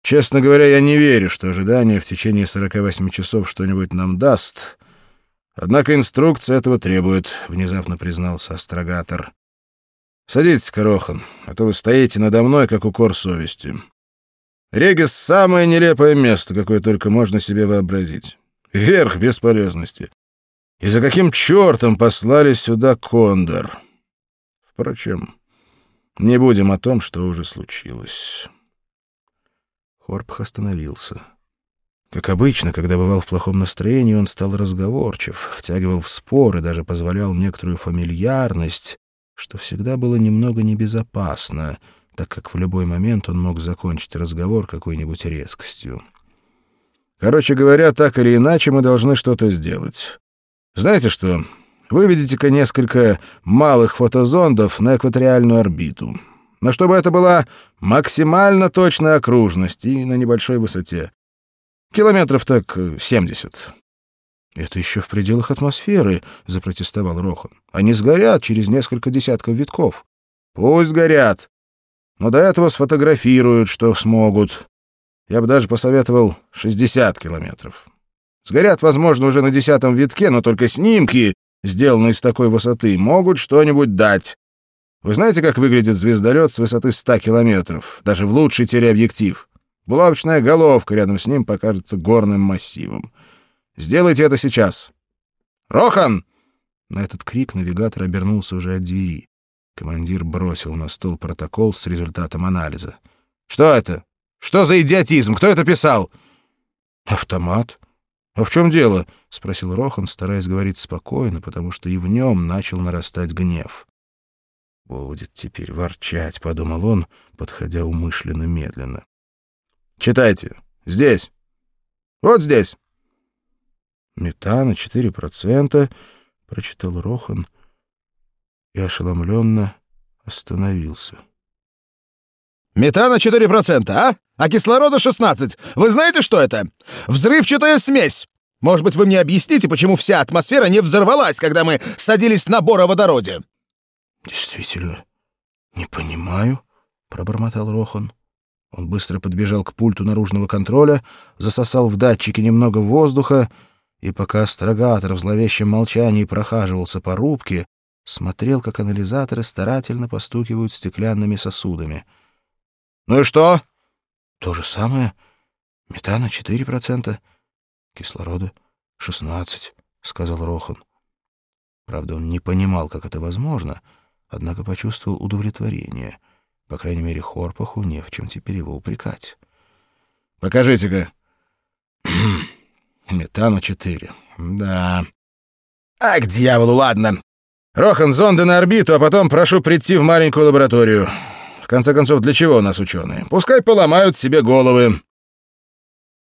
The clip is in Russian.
Честно говоря, я не верю, что ожидание в течение 48 часов что-нибудь нам даст. Однако инструкция этого требует, — внезапно признался астрогатор. Садитесь-ка, Рохан, а то вы стоите надо мной, как укор совести. Регис — самое нелепое место, какое только можно себе вообразить. Верх бесполезности. И за каким чертом послали сюда Кондор? Впрочем, не будем о том, что уже случилось. Хорпах остановился. Как обычно, когда бывал в плохом настроении, он стал разговорчив, втягивал в споры, даже позволял некоторую фамильярность, что всегда было немного небезопасно, так как в любой момент он мог закончить разговор какой-нибудь резкостью. Короче говоря, так или иначе мы должны что-то сделать. Знаете что? Выведите-ка несколько малых фотозондов на экваториальную орбиту. Но чтобы это была максимально точная окружность и на небольшой высоте. Километров так 70. «Это еще в пределах атмосферы», — запротестовал Рохан. «Они сгорят через несколько десятков витков». «Пусть горят. Но до этого сфотографируют, что смогут. Я бы даже посоветовал 60 километров. Сгорят, возможно, уже на 10-м витке, но только снимки, сделанные с такой высоты, могут что-нибудь дать. Вы знаете, как выглядит звездолет с высоты 100 километров, даже в лучший телеобъектив? Булавочная головка рядом с ним покажется горным массивом. Сделайте это сейчас. Рохан!» На этот крик навигатор обернулся уже от двери. Командир бросил на стол протокол с результатом анализа. «Что это? Что за идиотизм? Кто это писал?» «Автомат. А в чем дело?» — спросил Рохан, стараясь говорить спокойно, потому что и в нем начал нарастать гнев. «Будет теперь ворчать», — подумал он, подходя умышленно медленно. «Читайте. Здесь. Вот здесь». «Метана 4%, — прочитал Рохан и ошеломленно остановился. «Метана 4%, а? А кислорода 16%. Вы знаете, что это? Взрывчатая смесь. Может быть, вы мне объясните, почему вся атмосфера не взорвалась, когда мы садились на бороводороде?» «Действительно, не понимаю», — пробормотал Рохан. Он быстро подбежал к пульту наружного контроля, засосал в датчике немного воздуха и, пока астрогатор в зловещем молчании прохаживался по рубке, смотрел, как анализаторы старательно постукивают стеклянными сосудами. «Ну и что?» «То же самое. Метана 4%, кислорода 16%, — сказал Рохан. Правда, он не понимал, как это возможно, однако почувствовал удовлетворение. По крайней мере, Хорпаху не в чем теперь его упрекать. «Покажите-ка». Метану 4. Да. А к дьяволу, ладно. Рохан, зонды на орбиту, а потом прошу прийти в маленькую лабораторию. В конце концов, для чего у нас ученые? Пускай поломают себе головы.